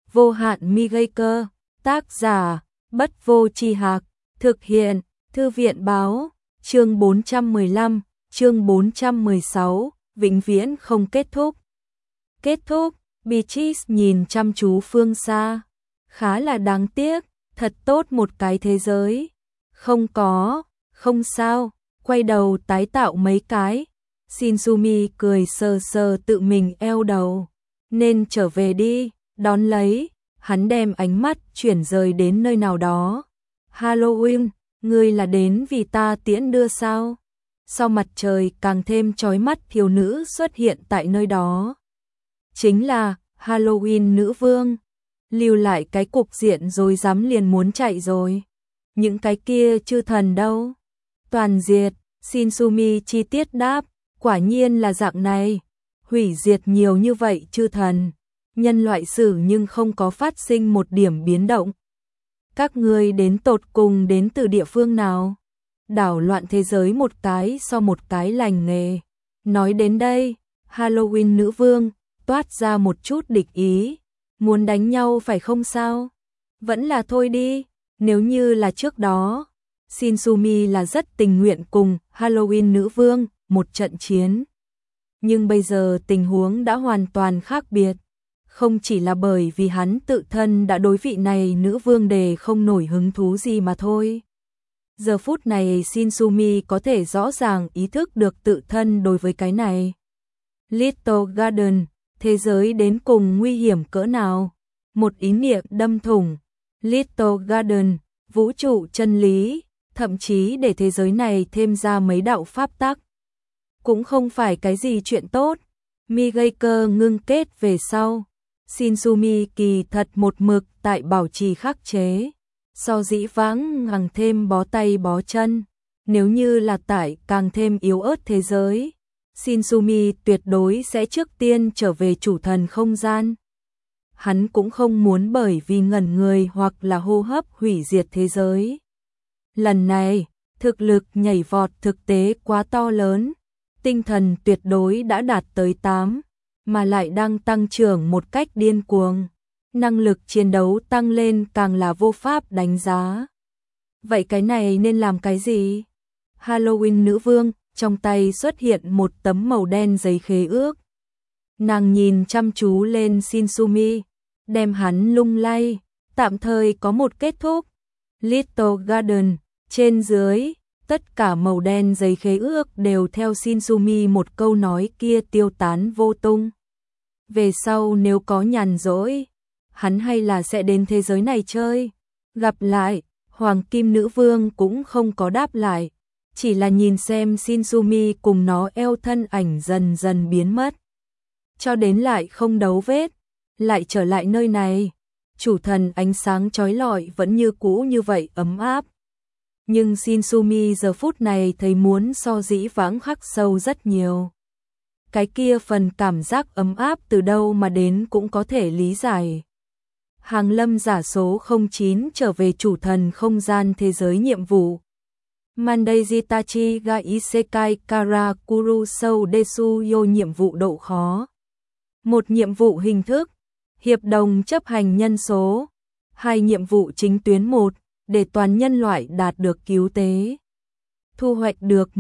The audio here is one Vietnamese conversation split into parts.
Vô hạn mi gây cơ, tác giả, Bất Vô Tri Hạc, thực hiện, Thư viện báo, chương 415, chương 416, vĩnh viễn không kết thúc. Kết thúc, Beatrice nhìn chăm chú phương xa, khá là đáng tiếc, thật tốt một cái thế giới. Không sao, quay đầu tái tạo mấy cái. Shinsumi cười sờ sờ tự mình eo đầu, nên trở về đi, đón lấy, hắn đem ánh mắt chuyển rời đến nơi nào đó. Halloween, ngươi là đến vì ta tiễn đưa sao? Sau mặt trời càng thêm chói mắt, thiếu nữ xuất hiện tại nơi đó. Chính là Halloween nữ vương. Lưu lại cái cục diện rồi dám liền muốn chạy rồi. Những cái kia chư thần đâu? Toàn diệt, Shinsumi chi tiết đáp, quả nhiên là dạng này. Hủy diệt nhiều như vậy chư thần, nhân loại sử nhưng không có phát sinh một điểm biến động. Các ngươi đến tột cùng đến từ địa phương nào? Đảo loạn thế giới một cái so một cái lành nghề. Nói đến đây, Halloween nữ vương toát ra một chút địch ý. Muốn đánh nhau phải không sao? Vẫn là thôi đi, nếu như là trước đó, Shinsumi là rất tình nguyện cùng Halloween nữ vương một trận chiến. Nhưng bây giờ tình huống đã hoàn toàn khác biệt. Không chỉ là bởi vì hắn tự thân đã đối vị này nữ vương đề không nổi hứng thú gì mà thôi. Giờ phút này Shinsumi có thể rõ ràng ý thức được tự thân đối với cái này. Little Garden, thế giới đến cùng nguy hiểm cỡ nào? Một ý niệm đâm thủng. Little Garden, vũ trụ chân lý, thậm chí để thế giới này thêm ra mấy đạo pháp tắc. Cũng không phải cái gì chuyện tốt. Mi gây cơ ngưng kết về sau. Shinsumi kỳ thật một mực tại bảo trì khắc chế. So dĩ vãng càng thêm bó tay bó chân. Nếu như là tại càng thêm yếu ớt thế giới, Shinsumi tuyệt đối sẽ trước tiên trở về chủ thần không gian. Hắn cũng không muốn bởi vì ngẩn người hoặc là hô hấp hủy diệt thế giới. Lần này, thực lực nhảy vọt thực tế quá to lớn. Tinh thần tuyệt đối đã đạt tới 8, mà lại đang tăng trưởng một cách điên cuồng. Năng lực chiến đấu tăng lên càng là vô pháp đánh giá. Vậy cái này nên làm cái gì? Halloween nữ vương, trong tay xuất hiện một tấm màu đen giấy khế ước. Nàng nhìn chăm chú lên Shinsumi, đem hắn lung lay, tạm thời có một kết thúc. Little Garden, trên dưới, tất cả màu đen giấy khế ước đều theo Shinsumi một câu nói kia tiêu tán vô tung. Về sau nếu có nhàn rỗi, hắn hay là sẽ đến thế giới này chơi. Gặp lại, Hoàng Kim Nữ Vương cũng không có đáp lại, chỉ là nhìn xem Shinsumi cùng nó eo thân ảnh dần dần biến mất. Cho đến lại không đấu vết, lại trở lại nơi này. Chủ thần ánh sáng chói lọi vẫn như cũ như vậy ấm áp. Nhưng Shinsumi giờ phút này thấy muốn so dĩ vãng khắc sâu rất nhiều. Cái kia phần cảm giác ấm áp từ đâu mà đến cũng có thể lý giải. Hàng lâm giả số 09 trở về chủ thần không gian thế giới nhiệm vụ. Mandai Tachi ga Isekai Karakuru Sou Desu Yo nhiệm vụ độ khó. Một nhiệm vụ hình thức, hiệp đồng chấp hành nhân số. 2 nhiệm vụ chính tuyến 1, để toàn nhân loại đạt được cứu tế. Thu hoạch được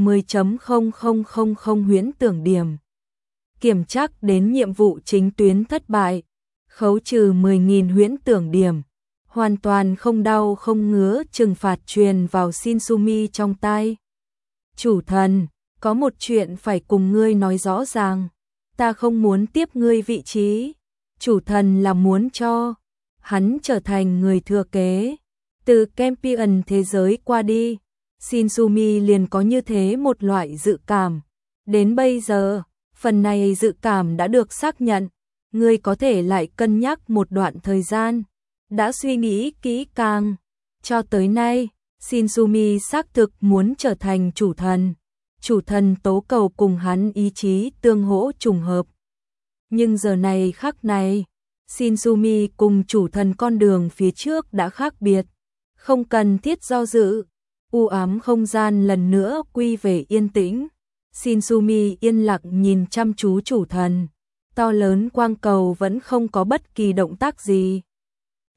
10.0000 huyễn tưởng điểm. Kiểm tra đến nhiệm vụ chính tuyến thất bại, khấu trừ 10.000 huyễn tưởng điểm. Hoàn toàn không đau không ngứa, trừng phạt truyền vào Shinsumi trong tai. Chủ thần, có một chuyện phải cùng ngươi nói rõ ràng. Ta không muốn tiếp ngươi vị trí. Chủ thần là muốn cho hắn trở thành người thừa kế. Từ Champion thế giới qua đi, Shinsumi liền có như thế một loại dự cảm. Đến bây giờ, phần này dự cảm đã được xác nhận. Ngươi có thể lại cân nhắc một đoạn thời gian. Đã suy nghĩ kỹ càng. Cho tới nay, Shinsumi xác thực muốn trở thành chủ thần. Chủ thần tố cầu cùng hắn ý chí tương hỗ trùng hợp. Nhưng giờ này khắc này, Shinsumi cùng chủ thần con đường phía trước đã khác biệt. Không cần thiết do dự. U ám không gian lần nữa quy về yên tĩnh. Shinsumi yên lặng nhìn chăm chú chủ thần. To lớn quang cầu vẫn không có bất kỳ động tác gì.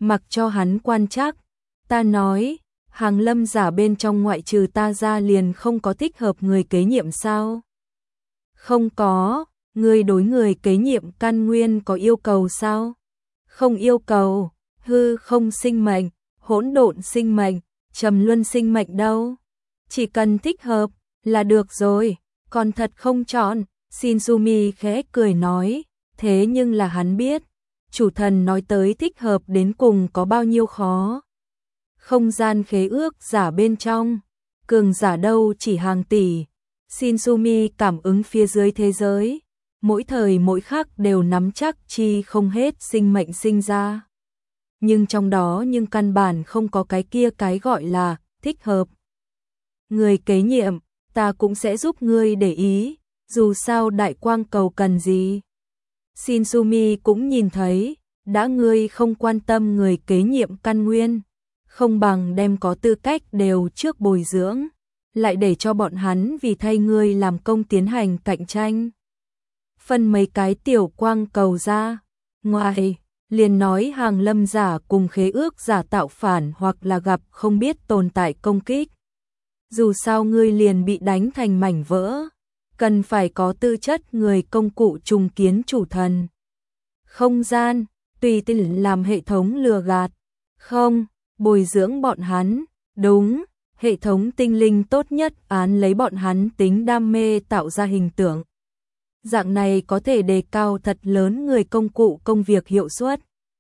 mặc cho hắn quan trắc. Ta nói, Hàng Lâm giả bên trong ngoại trừ ta ra liền không có thích hợp người kế nhiệm sao? Không có, ngươi đối người kế nhiệm căn nguyên có yêu cầu sao? Không yêu cầu, hư không sinh mệnh, hỗn độn sinh mệnh, trầm luân sinh mệnh đâu. Chỉ cần thích hợp là được rồi, còn thật không chọn. Shinzumi khẽ cười nói, thế nhưng là hắn biết, chủ thần nói tới thích hợp đến cùng có bao nhiêu khó. Không gian khế ước giả bên trong, cường giả đâu chỉ hàng tỷ. Shinzumi cảm ứng phía dưới thế giới, mỗi thời mỗi khắc đều nắm chắc chi không hết sinh mệnh sinh ra. Nhưng trong đó nhưng căn bản không có cái kia cái gọi là thích hợp. Người kế nhiệm, ta cũng sẽ giúp ngươi để ý, dù sao đại quang cầu cần gì. Shinzumi cũng nhìn thấy, đã ngươi không quan tâm người kế nhiệm căn nguyên, không bằng đem có tư cách đều trước bồi dưỡng, lại để cho bọn hắn vì thay ngươi làm công tiến hành cạnh tranh. Phân mấy cái tiểu quang cầu ra, ngoài, liền nói Hàng Lâm giả cùng khế ước giả tạo phản hoặc là gặp không biết tồn tại công kích. Dù sao ngươi liền bị đánh thành mảnh vỡ, cần phải có tư chất người công cụ trùng kiến chủ thần. Không gian, tùy tiện làm hệ thống lừa gạt, không, bồi dưỡng bọn hắn, đúng, hệ thống tinh linh tốt nhất án lấy bọn hắn tính đam mê tạo ra hình tượng. Dạng này có thể đề cao thật lớn người công cụ công việc hiệu suất.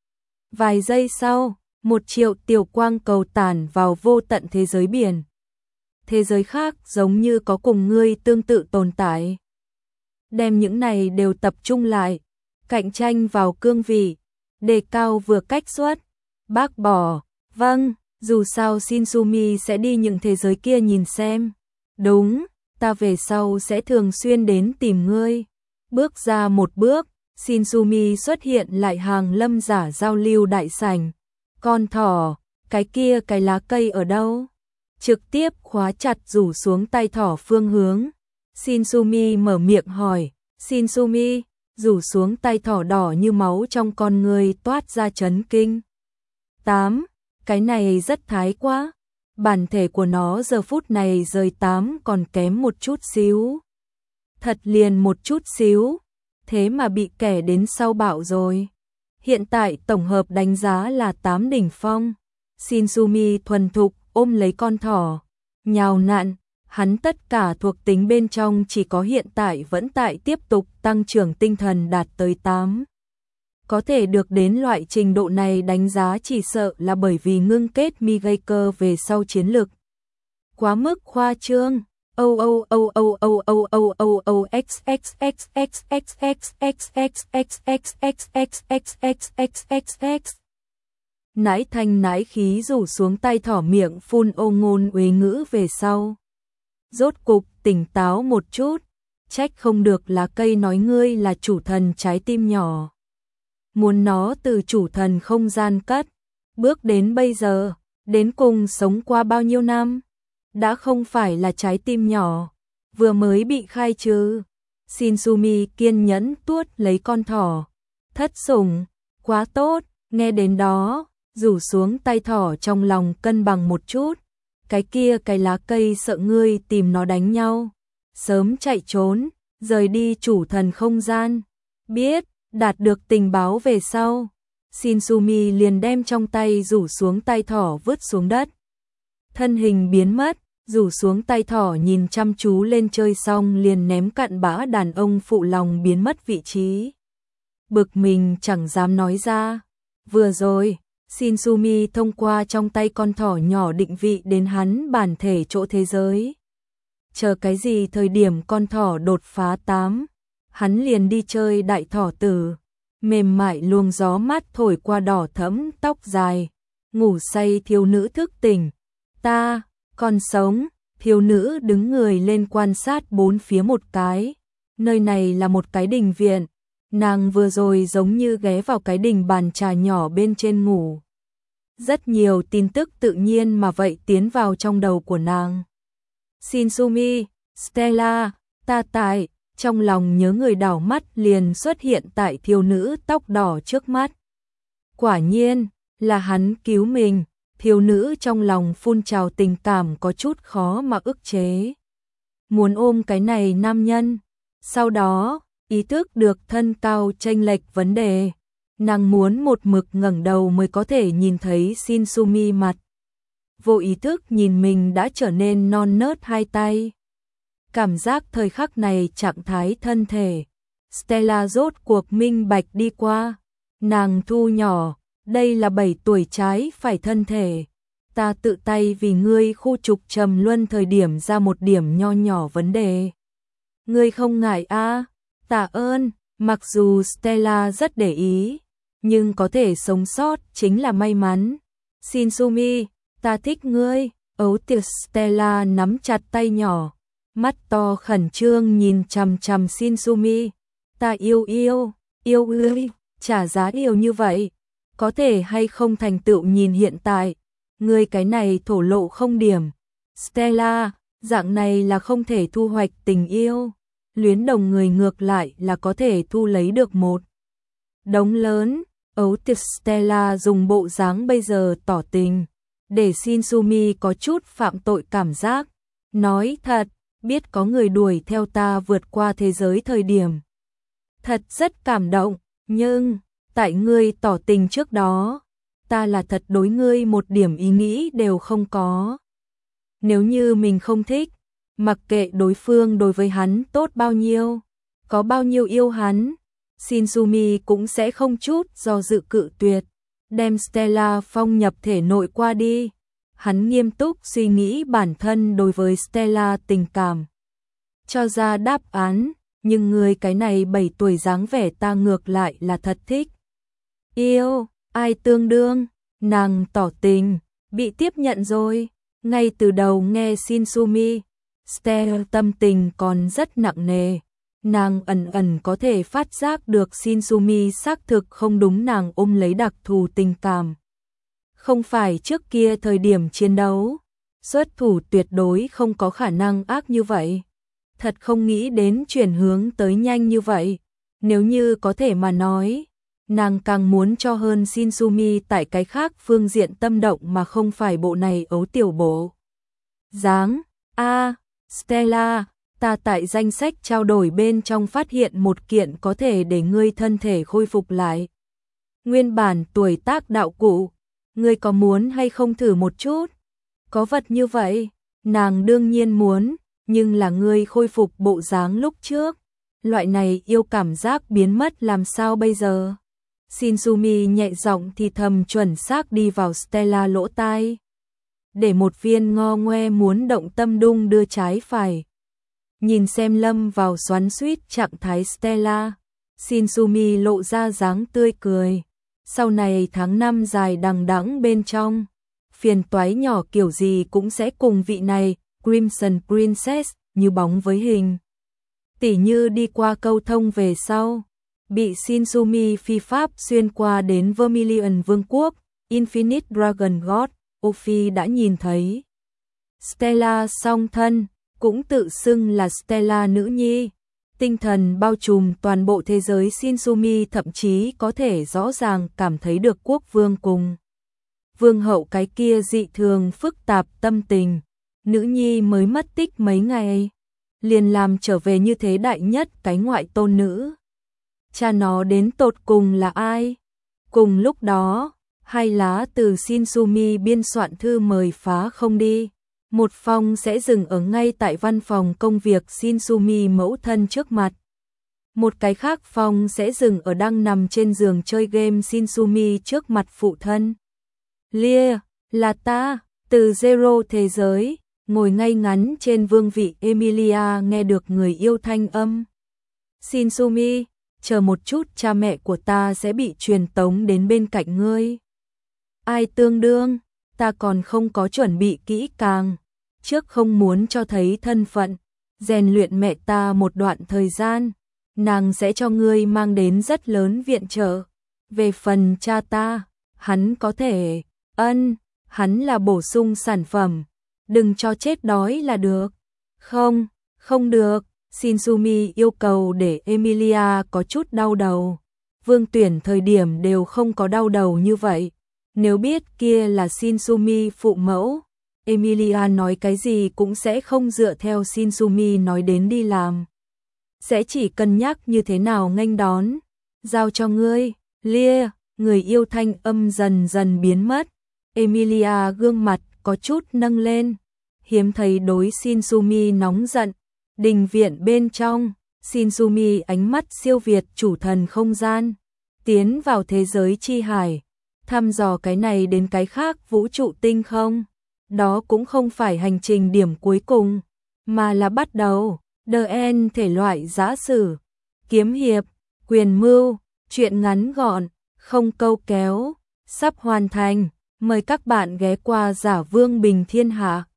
Vài giây sau, 1 triệu tiểu quang cầu tản vào vô tận thế giới biển. Thế giới khác giống như có cùng ngươi tương tự tồn tại. Đem những này đều tập trung lại, cạnh tranh vào cương vị, đề cao vừa cách suất, bác bỏ, vâng, dù sao Shinzumi sẽ đi những thế giới kia nhìn xem. Đúng, ta về sau sẽ thường xuyên đến tìm ngươi. Bước ra một bước, Shinzumi xuất hiện lại Hàng Lâm giả giao lưu đại sảnh. Con thỏ, cái kia cái lá cây ở đâu? Trực tiếp khóa chặt rủ xuống tay thỏ phương hướng. Shinzumi mở miệng hỏi, Shinzumi, rủ xuống tay thỏ đỏ như máu trong con người toát ra chấn kinh. 8. Cái này rất thái quá. Bản thể của nó giờ phút này rời 8 còn kém một chút xíu. Thật liền một chút xíu. Thế mà bị kẻ đến sau bạo rồi. Hiện tại tổng hợp đánh giá là 8 đỉnh phong. Shinzumi thuần thục ôm lấy con thỏ, nhào nặn, hắn tất cả thuộc tính bên trong chỉ có hiện tại vẫn tại tiếp tục tăng trưởng tinh thần đạt tới 8. Có thể được đến loại trình độ này đánh giá chỉ sợ là bởi vì ngưng kết Migaker về sau chiến lực. Quá mức khoa trương. Nãi thanh nãi khí rủ xuống tay thỏ miệng phun ô ngôn uế ngữ về sau. Rốt cục tỉnh táo một chút, trách không được lá cây nói ngươi là chủ thần trái tim nhỏ. Muốn nó từ chủ thần không gian cất, bước đến bây giờ, đến cùng sống qua bao nhiêu năm, đã không phải là trái tim nhỏ, vừa mới bị khai trừ. Shinzumi kiên nhẫn tuốt lấy con thỏ, thất sủng, quá tốt, nghe đến đó. Rủ xuống tay thỏ trong lòng cân bằng một chút, cái kia cái lá cây sợ ngươi tìm nó đánh nhau, sớm chạy trốn, rời đi chủ thần không gian. Biết, đạt được tình báo về sau, Shinzumi liền đem trong tay rủ xuống tay thỏ vứt xuống đất. Thân hình biến mất, rủ xuống tay thỏ nhìn chăm chú lên chơi xong liền ném cặn bã đàn ông phụ lòng biến mất vị trí. Bực mình chẳng dám nói ra, vừa rồi Shinzumi thông qua trong tay con thỏ nhỏ định vị đến hắn bản thể chỗ thế giới. Chờ cái gì thời điểm con thỏ đột phá 8, hắn liền đi chơi đại thỏ tử. Mềm mại luồng gió mát thổi qua đỏ thẫm tóc dài. Ngủ say thiếu nữ thức tỉnh. Ta, còn sống. Thiếu nữ đứng người lên quan sát bốn phía một cái. Nơi này là một cái đình viện. Nàng vừa rồi giống như ghé vào cái đình bàn trà nhỏ bên trên ngủ. Rất nhiều tin tức tự nhiên mà vậy tiến vào trong đầu của nàng. Shinzumi, Stella, ta tại, trong lòng nhớ người đảo mắt liền xuất hiện tại thiếu nữ tóc đỏ trước mắt. Quả nhiên, Là hắn cứu mình, thiếu nữ trong lòng phun trào tình cảm có chút khó mà ức chế. Muốn ôm cái này nam nhân. Sau đó, ý thức được thân cao chênh lệch vấn đề. Nàng muốn một mực ngẩng đầu mới có thể nhìn thấy Shinsumi mặt. Vô ý thức nhìn mình đã trở nên non nớt hai tay. Cảm giác thời khắc này trạng thái thân thể. Stella rốt cuộc minh bạch đi qua. Nàng thu nhỏ, đây là 7 tuổi trái phải thân thể. Ta tự tay vì ngươi khu trục trầm luân thời điểm ra một điểm nho nhỏ vấn đề. Ngươi không ngại a? Tạ ơn, mặc dù Stella rất để ý, nhưng có thể sống sót chính là may mắn. Shinsumi, ta thích ngươi. Ấu tiệc Stella nắm chặt tay nhỏ, mắt to khẩn trương nhìn chằm chằm Shinsumi. Ta yêu ngươi, trả giá yêu như vậy. Có thể hay không thành tựu nhìn hiện tại, ngươi cái này thổ lộ không điểm. Stella, dạng này là không thể thu hoạch tình yêu. Luyến đồng người ngược lại là có thể thu lấy được một đống lớn. Ấu tiệc Stella dùng bộ dáng bây giờ tỏ tình, để Shinsumi có chút phạm tội cảm giác. Nói thật, biết có người đuổi theo ta vượt qua thế giới thời điểm. Thật rất cảm động, nhưng tại ngươi tỏ tình trước đó, ta là thật đối ngươi một điểm ý nghĩ đều không có. Nếu như mình không thích, mặc kệ đối phương đối với hắn tốt bao nhiêu, có bao nhiêu yêu hắn, Shinsumi cũng sẽ không chút do dự cự tuyệt, đem Stella phong nhập thể nội qua đi. Hắn nghiêm túc suy nghĩ bản thân đối với Stella tình cảm, cho ra đáp án, nhưng người cái này 7 tuổi dáng vẻ ta ngược lại là thật thích. Yêu, ai tương đương, nàng tỏ tình, bị tiếp nhận rồi. Ngay từ đầu nghe Shinsumi, Stella tâm tình còn rất nặng nề. Nàng ẩn ẩn có thể phát giác được Shinsumi xác thực không đúng nàng ôm lấy đặc thù tình cảm. Không phải trước kia thời điểm chiến đấu, xuất thủ tuyệt đối không có khả năng ác như vậy. Thật không nghĩ đến chuyển hướng tới nhanh như vậy. Nếu như có thể mà nói, nàng càng muốn cho hơn Shinsumi tại cái khác phương diện tâm động mà không phải bộ này ấu tiểu bộ dáng. Stella, ta tại danh sách trao đổi bên trong phát hiện một kiện có thể để ngươi thân thể khôi phục lại nguyên bản tuổi tác đạo cụ, ngươi có muốn hay không thử một chút? Có vật như vậy, nàng đương nhiên muốn, nhưng là ngươi khôi phục bộ dáng lúc trước, loại này yêu cảm giác biến mất làm sao bây giờ? Shinsumi nhẹ giọng thì thầm chuẩn xác đi vào Stella lỗ tai, để một viên ngo ngoe muốn động tâm đung đưa trái phải. Nhìn xem lâm vào xoắn xuýt trạng thái Stella, Shinsumi lộ ra dáng tươi cười. Sau này tháng năm dài đằng đẵng bên trong, phiền toái nhỏ kiểu gì cũng sẽ cùng vị này, Crimson Princess, như bóng với hình. Tỉ như đi qua câu thông về sau, bị Shinsumi phi pháp xuyên qua đến Vermilion Vương quốc, Infinite Dragon God, Ophi đã nhìn thấy. Stella song thân, cũng tự xưng là Stella nữ nhi. Tinh thần bao trùm toàn bộ thế giới, Shinsumi thậm chí có thể rõ ràng cảm thấy được quốc vương cùng vương hậu cái kia dị thường phức tạp tâm tình. Nữ nhi mới mất tích mấy ngày, liền làm trở về như thế đại nhất cái ngoại tôn nữ. Cha nó đến tột cùng là ai? Cùng lúc đó, 2 lá từ Shinsumi biên soạn thư mời phá không đi. Một phong sẽ dừng ở ngay tại văn phòng công việc Shinsumi mẫu thân trước mặt. Một cái khác phong sẽ dừng ở đang nằm trên giường chơi game Shinsumi trước mặt phụ thân. Lia, là ta, từ Zero thế giới, ngồi ngay ngắn trên vương vị Emilia nghe được người yêu thanh âm. Shinsumi, chờ một chút, cha mẹ của ta sẽ bị truyền tống đến bên cạnh ngươi. Ai tương đương, ta còn không có chuẩn bị kỹ càng. Trước không muốn cho thấy thân phận, rèn luyện mẹ ta một đoạn thời gian, nàng sẽ cho ngươi mang đến rất lớn viện trợ. Về phần cha ta, hắn có thể, hắn là bổ sung sản phẩm, đừng cho chết đói là được. Không, không được, Shinsumi yêu cầu để Emilia có chút đau đầu. Vương tuyển thời điểm đều không có đau đầu như vậy. Nếu biết kia là Shinsumi phụ mẫu, Emilia nói cái gì cũng sẽ không dựa theo Shinsumi nói đến đi làm. Sẽ chỉ cân nhắc như thế nào nghênh đón. Giao cho ngươi, Lia, người yêu thanh âm dần dần biến mất. Emilia gương mặt có chút nâng lên, hiếm thấy đối Shinsumi nóng giận. Đình viện bên trong, Shinsumi ánh mắt siêu việt chủ thần không gian, tiến vào thế giới chi hải, thăm dò cái này đến cái khác vũ trụ tinh không. Đó cũng không phải hành trình điểm cuối cùng, mà là bắt đầu. The End thể loại giã sử, kiếm hiệp, quyền mưu, truyện ngắn gọn, không câu kéo, sắp hoàn thành. Mời các bạn ghé qua Giả Vương Bình Thiên Hạ.